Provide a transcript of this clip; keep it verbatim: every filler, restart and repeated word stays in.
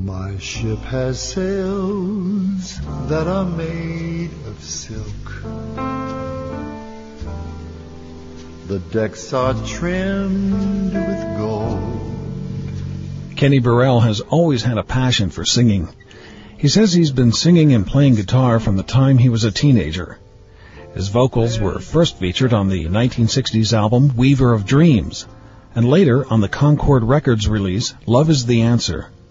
My ship has sails that are made of silk. The decks are trimmed with gold. Kenny Burrell has always had a passion for singing. He says he's been singing and playing guitar from the time he was a teenager. His vocals were first featured on the nineteen sixties album Weaver of Dreams, and later on the Concord Records release Love is the Answer.